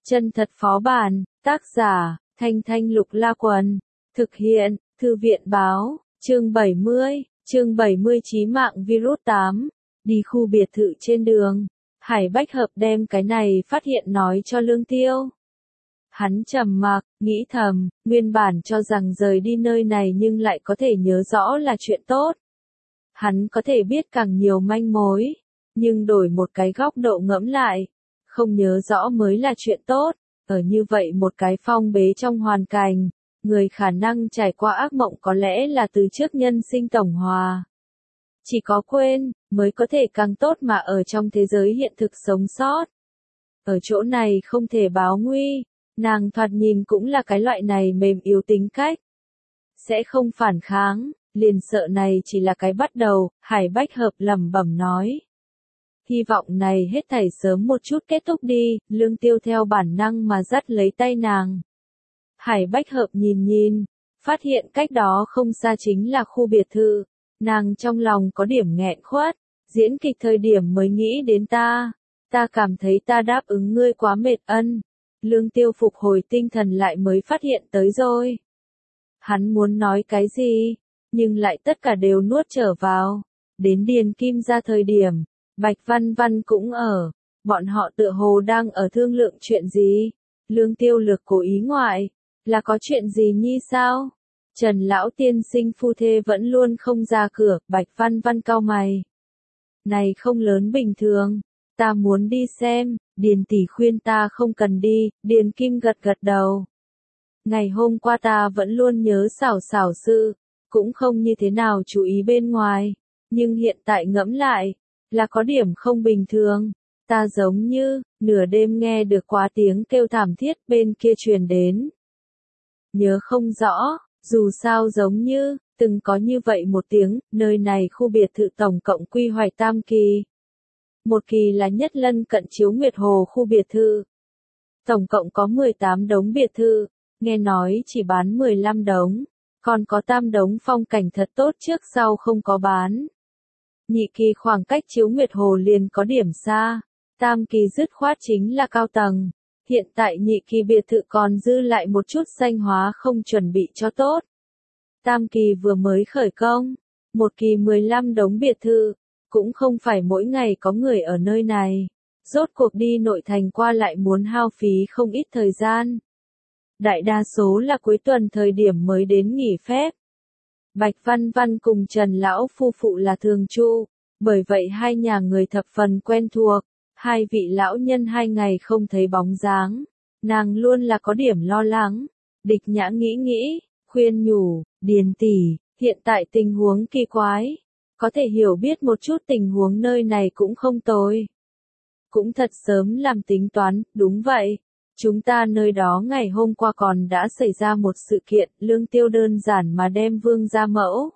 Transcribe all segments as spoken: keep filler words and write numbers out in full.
Chân thật phó bản, tác giả, Thanh Thanh Lục La Quần, thực hiện, Thư viện báo, chương bảy mươi, chương bảy mươi chí mạng virus tám, đi khu biệt thự trên đường, Hải Bách Hợp đem cái này phát hiện nói cho Lương Tiêu. Hắn trầm mặc, nghĩ thầm, nguyên bản cho rằng rời đi nơi này nhưng lại có thể nhớ rõ là chuyện tốt. Hắn có thể biết càng nhiều manh mối, nhưng đổi một cái góc độ ngẫm lại, không nhớ rõ mới là chuyện tốt. Ở như vậy một cái phong bế trong hoàn cảnh, người khả năng trải qua ác mộng có lẽ là từ trước nhân sinh tổng hòa. Chỉ có quên, mới có thể càng tốt mà ở trong thế giới hiện thực sống sót. Ở chỗ này không thể báo nguy, nàng thoạt nhìn cũng là cái loại này mềm yếu tính cách. Sẽ không phản kháng, liền sợ này chỉ là cái bắt đầu, Hải Bách Hợp lẩm bẩm nói. Hy vọng này hết thảy sớm một chút kết thúc đi, Lương Tiêu theo bản năng mà dắt lấy tay nàng. Hải Bách Hợp nhìn nhìn, phát hiện cách đó không xa chính là khu biệt thự, nàng trong lòng có điểm nghẹn khuất, diễn kịch thời điểm mới nghĩ đến ta, ta cảm thấy ta đáp ứng ngươi quá mệt ân. Lương Tiêu phục hồi tinh thần lại mới phát hiện tới rồi. Hắn muốn nói cái gì, nhưng lại tất cả đều nuốt trở vào. Đến Điền Kim ra thời điểm, Bạch Văn Văn cũng ở, bọn họ tựa hồ đang ở thương lượng chuyện gì. Lương Tiêu lược cố ý ngoại, là có chuyện gì nhi sao? Trần lão tiên sinh phu thê vẫn luôn không ra cửa, Bạch Văn Văn cau mày. Này không lớn bình thường, ta muốn đi xem, Điền tỷ khuyên ta không cần đi, Điền Kim gật gật đầu. Ngày hôm qua ta vẫn luôn nhớ xảo xảo sự, cũng không như thế nào chú ý bên ngoài, nhưng hiện tại ngẫm lại, là có điểm không bình thường. Ta giống như, nửa đêm nghe được quá tiếng kêu thảm thiết bên kia truyền đến. Nhớ không rõ, dù sao giống như, từng có như vậy một tiếng, nơi này khu biệt thự tổng cộng quy hoạch tam kỳ. Một kỳ là nhất lân cận Chiếu Nguyệt Hồ khu biệt thự. Tổng cộng có mười tám đống biệt thự, nghe nói chỉ bán mười lăm đống, còn có tam đống phong cảnh thật tốt trước sau không có bán. Nhị kỳ khoảng cách Chiếu Nguyệt Hồ liền có điểm xa, tam kỳ dứt khoát chính là cao tầng. Hiện tại nhị kỳ biệt thự còn dư lại một chút xanh hóa không chuẩn bị cho tốt. Tam kỳ vừa mới khởi công, một kỳ mười lăm đống biệt thự, cũng không phải mỗi ngày có người ở nơi này. Rốt cuộc đi nội thành qua lại muốn hao phí không ít thời gian. Đại đa số là cuối tuần thời điểm mới đến nghỉ phép. Bạch Văn Văn cùng Trần lão phu phụ là thường trụ, bởi vậy hai nhà người thập phần quen thuộc. Hai vị lão nhân hai ngày không thấy bóng dáng, nàng luôn là có điểm lo lắng. Địch Nhã nghĩ nghĩ, khuyên nhủ, Điền tỷ, hiện tại tình huống kỳ quái, có thể hiểu biết một chút tình huống nơi này cũng không tồi. Cũng thật sớm làm tính toán, đúng vậy. Chúng ta nơi đó ngày hôm qua còn đã xảy ra một sự kiện, Lương Tiêu đơn giản mà đem Vương gia mẫu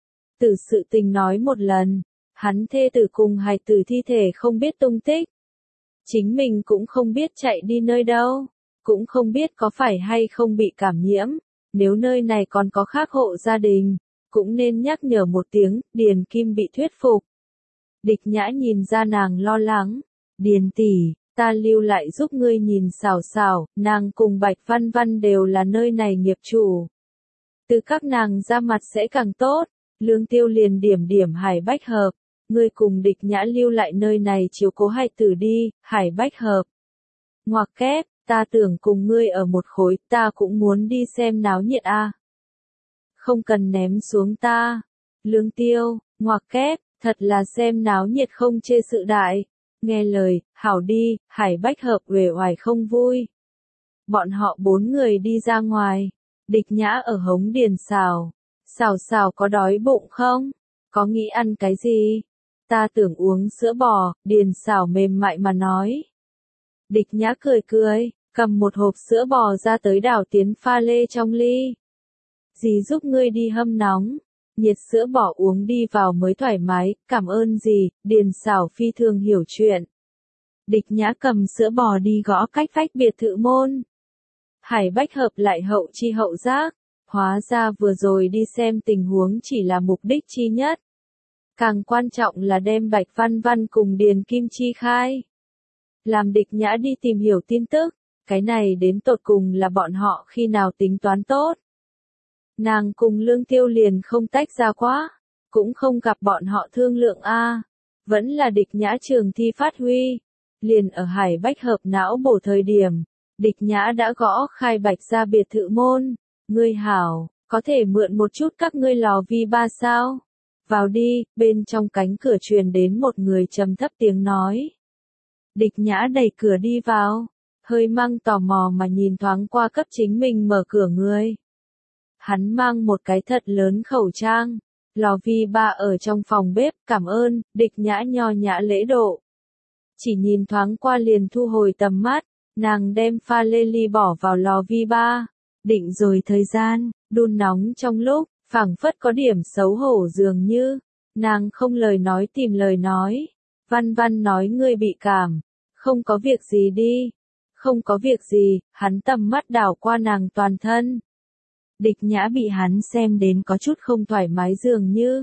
từ sự tình nói một lần. Hắn thê tử cùng hài tử thi thể không biết tung tích. Chính mình cũng không biết chạy đi nơi đâu. Cũng không biết có phải hay không bị cảm nhiễm. Nếu nơi này còn có khác hộ gia đình, cũng nên nhắc nhở một tiếng, Điền Kim bị thuyết phục. Địch Nhã nhìn ra nàng lo lắng. Điền tỷ, ta lưu lại giúp ngươi nhìn xảo xảo, nàng cùng Bạch Văn Văn đều là nơi này nghiệp chủ. Từ các nàng ra mặt sẽ càng tốt. Lương Tiêu liền điểm điểm Hải Bách Hợp. Ngươi cùng Địch Nhã lưu lại nơi này chiếu cố hài tử đi, Hải Bách Hợp. Ngoặc kép, ta tưởng cùng ngươi ở một khối, ta cũng muốn đi xem náo nhiệt a. À. Không cần ném xuống ta. Lương Tiêu, ngoặc kép, thật là xem náo nhiệt không chê sự đại. Nghe lời, hảo đi, Hải Bách Hợp uể oải không vui. Bọn họ bốn người đi ra ngoài, Địch Nhã ở hống Điền Xảo. Xảo xảo có đói bụng không? Có nghĩ ăn cái gì? Ta tưởng uống sữa bò, Điền Xảo mềm mại mà nói. Địch Nhã cười cười, cầm một hộp sữa bò ra tới đảo tiến pha lê trong ly. Dì giúp ngươi đi hâm nóng, nhiệt sữa bò uống đi vào mới thoải mái, cảm ơn dì, Điền Xảo phi thường hiểu chuyện. Địch Nhã cầm sữa bò đi gõ cách vách biệt thự môn. Hải Bách Hợp lại hậu chi hậu giác, hóa ra vừa rồi đi xem tình huống chỉ là mục đích chi nhất. Càng quan trọng là đem Bạch Văn Văn cùng Điền Kim chi khai. Làm Địch Nhã đi tìm hiểu tin tức, cái này đến tột cùng là bọn họ khi nào tính toán tốt. Nàng cùng Lương Tiêu liền không tách ra quá, cũng không gặp bọn họ thương lượng a, vẫn là Địch Nhã trường thi phát huy. Liền ở Hải Bách Hợp não bổ thời điểm, Địch Nhã đã gõ khai Bạch gia biệt thự môn, "Ngươi hảo, có thể mượn một chút các ngươi lò vi ba sao? Vào đi." Bên trong cánh cửa truyền đến một người trầm thấp tiếng nói. Địch Nhã đẩy cửa đi vào, hơi mang tò mò mà nhìn thoáng qua cấp chính mình mở cửa người. Hắn mang một cái thật lớn khẩu trang, lò vi ba ở trong phòng bếp, "Cảm ơn." Địch Nhã nho nhã lễ độ. Chỉ nhìn thoáng qua liền thu hồi tầm mắt, nàng đem pha lê ly bỏ vào lò vi ba, định rồi thời gian, đun nóng trong lúc, phảng phất có điểm xấu hổ dường như, nàng không lời nói tìm lời nói. Văn Văn nói ngươi bị cảm, không có việc gì đi, không có việc gì, hắn tầm mắt đảo qua nàng toàn thân. Địch Nhã bị hắn xem đến có chút không thoải mái dường như.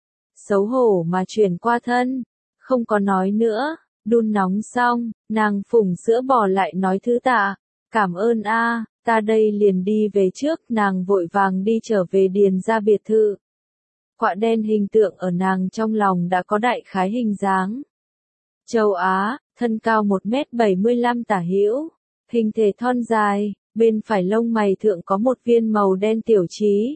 Xấu hổ mà chuyển qua thân, không có nói nữa, đun nóng xong, nàng phủng sữa bò lại nói thứ tạ, "Cảm ơn a, ta đây liền đi về trước." Nàng vội vàng đi trở về Điền gia biệt thự. Quạ đen hình tượng ở nàng trong lòng đã có đại khái hình dáng. Châu Á, thân cao một mét bảy mươi lăm tả hữu, hình thể thon dài, bên phải lông mày thượng có một viên màu đen tiểu trí.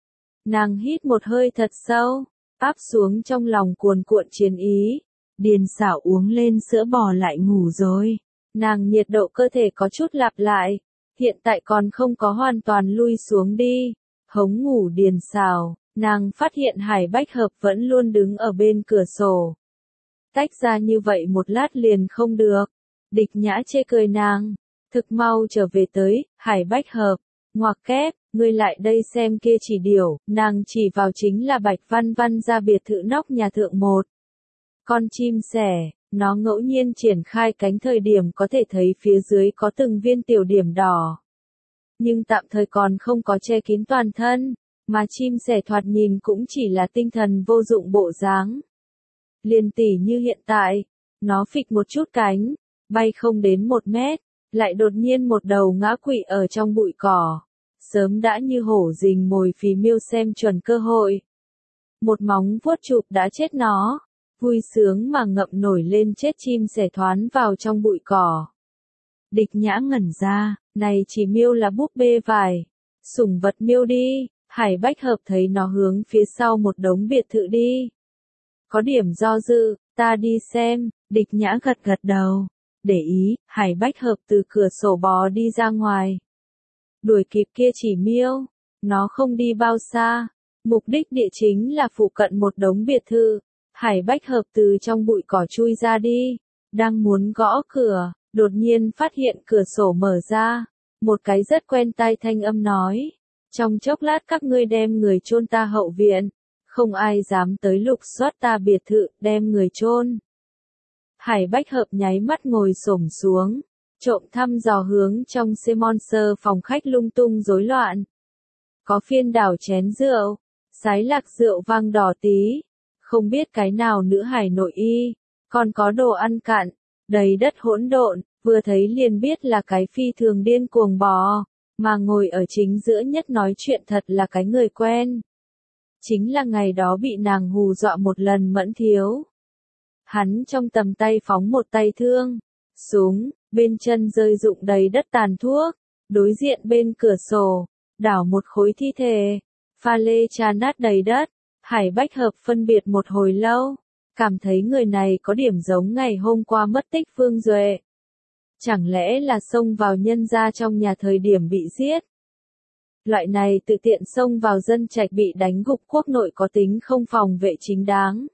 Nàng hít một hơi thật sâu, áp xuống trong lòng cuồn cuộn chiến ý. Điền Sảo uống lên sữa bò lại ngủ rồi. Nàng nhiệt độ cơ thể có chút lặp lại, hiện tại còn không có hoàn toàn lui xuống đi. Hống ngủ Điền Sảo, nàng phát hiện Hải Bách Hợp vẫn luôn đứng ở bên cửa sổ. Tách ra như vậy một lát liền không được. Địch Nhã chê cười nàng, thực mau trở về tới, Hải Bách Hợp, ngoặc kép, "Ngươi lại đây xem kia chỉ điểu." Nàng chỉ vào chính là Bạch Văn Văn gia biệt thự nóc nhà thượng một. Con chim sẻ, nó ngẫu nhiên triển khai cánh thời điểm có thể thấy phía dưới có từng viên tiểu điểm đỏ. Nhưng tạm thời còn không có che kín toàn thân, mà chim sẻ thoạt nhìn cũng chỉ là tinh thần vô dụng bộ dáng. Liền tỉ như hiện tại, nó phịch một chút cánh, bay không đến một mét, lại đột nhiên một đầu ngã quỵ ở trong bụi cỏ. Sớm đã như hổ rình mồi phì miêu xem chuẩn cơ hội. Một móng vuốt chụp đã chết nó. Vui sướng mà ngậm nổi lên chết chim sẻ thoán vào trong bụi cỏ. Địch Nhã ngẩn ra, này chỉ miêu là búp bê vải. Sủng vật miêu đi. Hải Bách Hợp thấy nó hướng phía sau một đống biệt thự đi. Có điểm do dự, "Ta đi xem." Địch Nhã gật gật đầu. Để ý, Hải Bách Hợp từ cửa sổ bò đi ra ngoài. Đuổi kịp kia chỉ miêu. Nó không đi bao xa. Mục đích địa chính là phụ cận một đống biệt thự. Hải Bách Hợp từ trong bụi cỏ chui ra đi. Đang muốn gõ cửa, đột nhiên phát hiện cửa sổ mở ra. Một cái rất quen tai thanh âm nói. "Trong chốc lát các ngươi đem người chôn ta hậu viện. Không ai dám tới lục soát ta biệt thự, đem người chôn." Hải Bách Hợp nháy mắt ngồi xổm xuống, trộm thăm dò hướng trong Semonster phòng khách lung tung rối loạn. Có phiên đảo chén rượu, sái lạc rượu vang đỏ tí, không biết cái nào nữ hải nội y, còn có đồ ăn cạn, đầy đất hỗn độn, vừa thấy liền biết là cái phi thường điên cuồng bò, mà ngồi ở chính giữa nhất nói chuyện thật là cái người quen. Chính là ngày đó bị nàng hù dọa một lần Mẫn Thiếu. Hắn trong tầm tay phóng một tay thương, súng, bên chân rơi rụng đầy đất tàn thuốc, đối diện bên cửa sổ, đảo một khối thi thể, pha lê trà nát đầy đất. Hải Bách Hợp phân biệt một hồi lâu, cảm thấy người này có điểm giống ngày hôm qua mất tích Phương Duệ. Chẳng lẽ là xông vào nhân gia trong nhà thời điểm bị giết? Loại này tự tiện xông vào dân trạch bị đánh gục quốc nội có tính không phòng vệ chính đáng?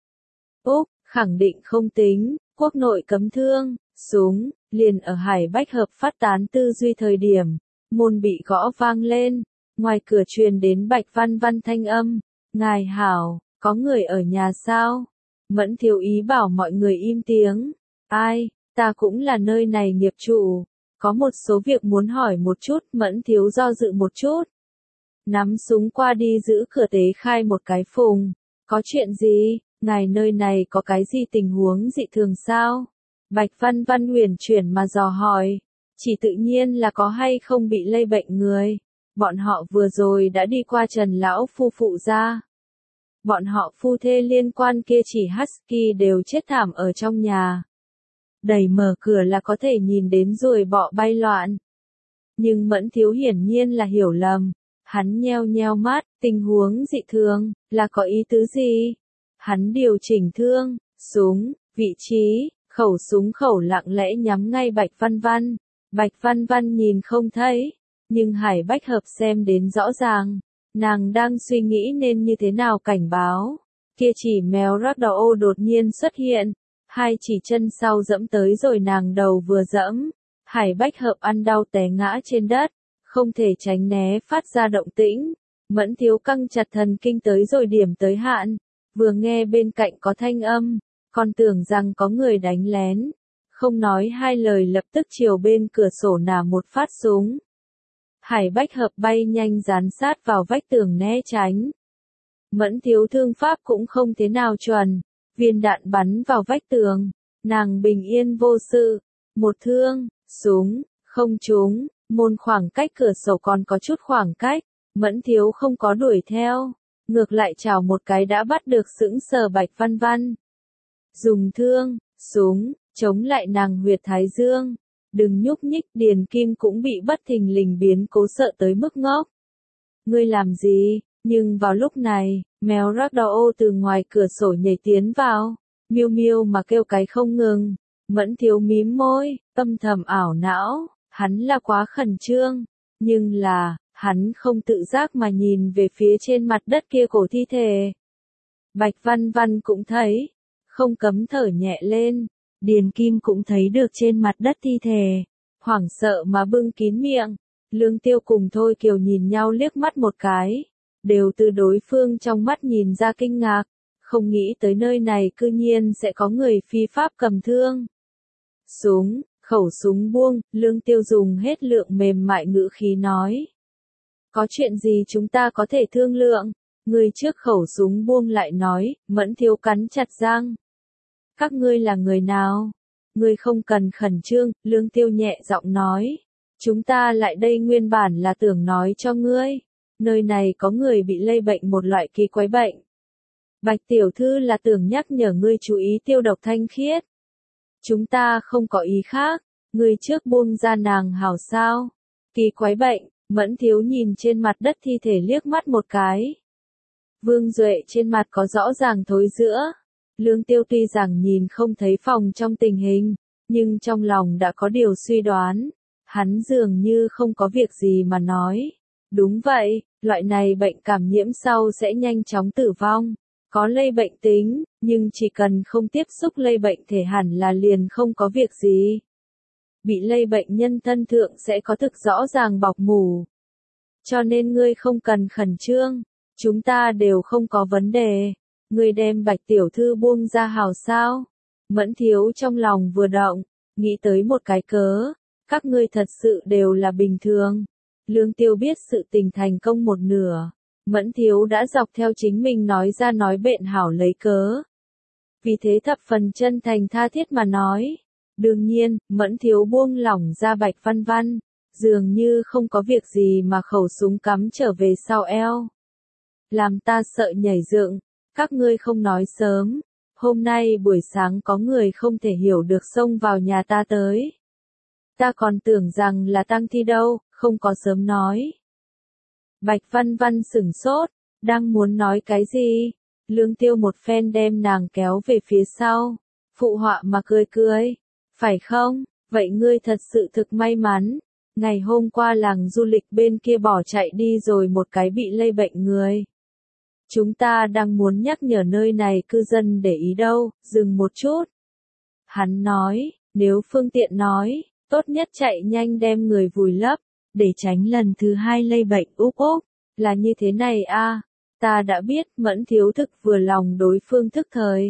Úc, khẳng định không tính, quốc nội cấm thương, súng, liền ở Hải Bách Hợp phát tán tư duy thời điểm, môn bị gõ vang lên, ngoài cửa truyền đến Bạch Văn Văn thanh âm. "Ngài hảo, có người ở nhà sao?" Mẫn Thiếu ý bảo mọi người im tiếng. "Ai, ta cũng là nơi này nghiệp chủ. Có một số việc muốn hỏi một chút." Mẫn Thiếu do dự một chút. Nắm súng qua đi giữ cửa tế khai một cái phùng. "Có chuyện gì? Ngài nơi này có cái gì tình huống dị thường sao?" Bạch Văn Văn huyền chuyển mà dò hỏi. chỉ tự nhiên là có hay không bị lây bệnh người. Bọn họ vừa rồi đã đi qua Trần lão phu phụ gia. Bọn họ phu thê liên quan kia chỉ Husky đều chết thảm ở trong nhà. Đẩy mở cửa là có thể nhìn đến ruồi bọ bay loạn. Nhưng Mẫn Thiếu hiển nhiên là hiểu lầm. Hắn nheo nheo mắt, tình huống dị thường, là có ý tứ gì? Hắn điều chỉnh thương, súng, vị trí, khẩu súng khẩu lặng lẽ nhắm ngay Bạch Văn Văn. Bạch Văn Văn nhìn không thấy, nhưng Hải Bách Hợp xem đến rõ ràng. Nàng đang suy nghĩ nên như thế nào cảnh báo. Kia chỉ mèo ragdoll đột nhiên xuất hiện, hai chỉ chân sau dẫm tới rồi nàng đầu vừa dẫm. Hải Bách Hợp ăn đau té ngã trên đất, không thể tránh né phát ra động tĩnh. Mẫn Thiếu căng chặt thần kinh tới rồi điểm tới hạn, vừa nghe bên cạnh có thanh âm, còn tưởng rằng có người đánh lén. Không nói hai lời lập tức chiều bên cửa sổ nả một phát súng. Hải Bách Hợp bay nhanh dán sát vào vách tường né tránh. Mẫn Thiếu thương pháp cũng không thế nào chuẩn, viên đạn bắn vào vách tường, nàng bình yên vô sự, một thương, súng, không trúng, môn khoảng cách cửa sổ còn có chút khoảng cách, Mẫn Thiếu không có đuổi theo, ngược lại chào một cái đã bắt được sững sờ Bạch Văn Văn. Dùng thương, súng, chống lại nàng huyệt thái dương. Đừng nhúc nhích, Điền Kim cũng bị bất thình lình biến cố sợ tới mức ngốc. Ngươi làm gì? Nhưng vào lúc này, mèo ragdoll từ ngoài cửa sổ nhảy tiến vào, miêu miêu mà kêu cái không ngừng. Mẫn Thiếu mím môi, âm thầm ảo não, hắn là quá khẩn trương, nhưng là, hắn không tự giác mà nhìn về phía trên mặt đất kia cổ thi thể. Bạch Văn Văn cũng thấy, không cấm thở nhẹ lên. Điền Kim cũng thấy được trên mặt đất thi thể, hoảng sợ mà bưng kín miệng. Lương Tiêu cùng Thôi Kiều nhìn nhau liếc mắt một cái, đều từ đối phương trong mắt nhìn ra kinh ngạc, không nghĩ tới nơi này cư nhiên sẽ có người phi pháp cầm thương. Súng, khẩu súng buông, Lương Tiêu dùng hết lượng mềm mại ngữ khí nói. Có chuyện gì chúng ta có thể thương lượng? Người trước khẩu súng buông lại nói, Mẫn Thiếu cắn chặt răng. Các ngươi là người nào? Ngươi không cần khẩn trương, Lương Tiêu nhẹ giọng nói. Chúng ta lại đây nguyên bản là tưởng nói cho ngươi. Nơi này có người bị lây bệnh một loại kỳ quái bệnh. Bạch tiểu thư là tưởng nhắc nhở ngươi chú ý tiêu độc thanh khiết. Chúng ta không có ý khác, ngươi trước buông ra nàng hảo sao. Kỳ quái bệnh, Mẫn Thiếu nhìn trên mặt đất thi thể liếc mắt một cái. Vương Duệ trên mặt có rõ ràng thối giữa. Lương Tiêu tuy rằng nhìn không thấy phòng trong tình hình, nhưng trong lòng đã có điều suy đoán. Hắn dường như không có việc gì mà nói. Đúng vậy, loại này bệnh cảm nhiễm sau sẽ nhanh chóng tử vong. Có lây bệnh tính, nhưng chỉ cần không tiếp xúc lây bệnh thể hẳn là liền không có việc gì. Bị lây bệnh nhân thân thượng sẽ có thực rõ ràng bọc mủ. Cho nên ngươi không cần khẩn trương, chúng ta đều không có vấn đề. Ngươi đem Bạch tiểu thư buông ra hào sao? Mẫn Thiếu trong lòng vừa động, nghĩ tới một cái cớ. Các ngươi thật sự đều là bình thường. Lương Tiêu biết sự tình thành công một nửa. Mẫn Thiếu đã dọc theo chính mình nói ra nói bệnh hảo lấy cớ. Vì thế thập phần chân thành tha thiết mà nói. Đương nhiên, Mẫn Thiếu buông lỏng ra Bạch Văn Văn. Dường như không có việc gì mà khẩu súng cắm trở về sau eo. Làm ta sợ nhảy dựng. Các ngươi không nói sớm. Hôm nay buổi sáng có người không thể hiểu được xông vào nhà ta tới. Ta còn tưởng rằng là tang thi đâu, không có sớm nói. Bạch Văn Văn sửng sốt, đang muốn nói cái gì? Lương Tiêu một phen đem nàng kéo về phía sau, phụ họa mà cười cười. Phải không? Vậy ngươi thật sự thực may mắn. Ngày hôm qua làng du lịch bên kia bỏ chạy đi rồi một cái bị lây bệnh người. Chúng ta đang muốn nhắc nhở nơi này cư dân để ý đâu, dừng một chút. Hắn nói, nếu phương tiện nói, tốt nhất chạy nhanh đem người vùi lấp, để tránh lần thứ hai lây bệnh úp úp. Là như thế này a, ta đã biết Mẫn Thiếu thực vừa lòng đối phương thức thời.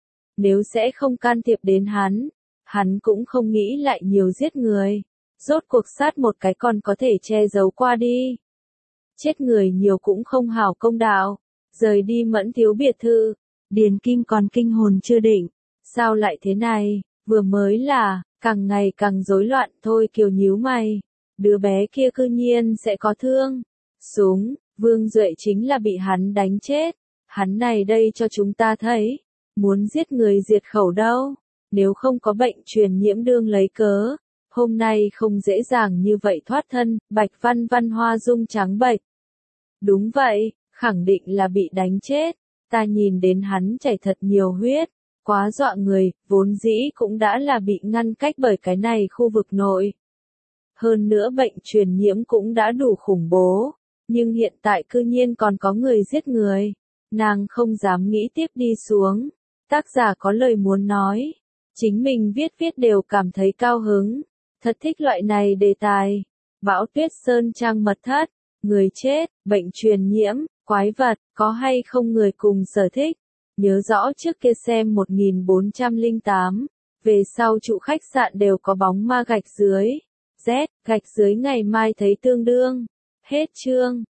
Nếu sẽ không can thiệp đến hắn, hắn cũng không nghĩ lại nhiều giết người. Rốt cuộc sát một cái còn có thể che giấu qua đi. Chết người nhiều cũng không hảo công đạo. Rời đi Mẫn Thiếu biệt thự, Điền Kim còn kinh hồn chưa định. Sao lại thế này? Vừa mới là, càng ngày càng rối loạn thôi. Kiều nhíu mày. Đứa bé kia cư nhiên sẽ có thương. Súng, Vương Duệ chính là bị hắn đánh chết. Hắn này đây cho chúng ta thấy. Muốn giết người diệt khẩu đâu. Nếu không có bệnh truyền nhiễm đương lấy cớ. Hôm nay không dễ dàng như vậy thoát thân. Bạch Văn Văn hoa dung trắng bệch. Đúng vậy, khẳng định là bị đánh chết. Ta nhìn đến hắn chảy thật nhiều huyết. Quá dọa người, vốn dĩ cũng đã là bị ngăn cách bởi cái này khu vực nội. Hơn nữa bệnh truyền nhiễm cũng đã đủ khủng bố. Nhưng hiện tại cư nhiên còn có người giết người. Nàng không dám nghĩ tiếp đi xuống. Tác giả có lời muốn nói. Chính mình viết viết đều cảm thấy cao hứng. Thật thích loại này đề tài. Bão Tuyết Sơn trang mật thất. Người chết, bệnh truyền nhiễm, quái vật, có hay không người cùng sở thích. Nhớ rõ trước kia xem một nghìn bốn trăm lẻ tám. Về sau trụ khách sạn đều có bóng ma gạch dưới. Z, gạch dưới ngày mai thấy tương đương. Hết chương.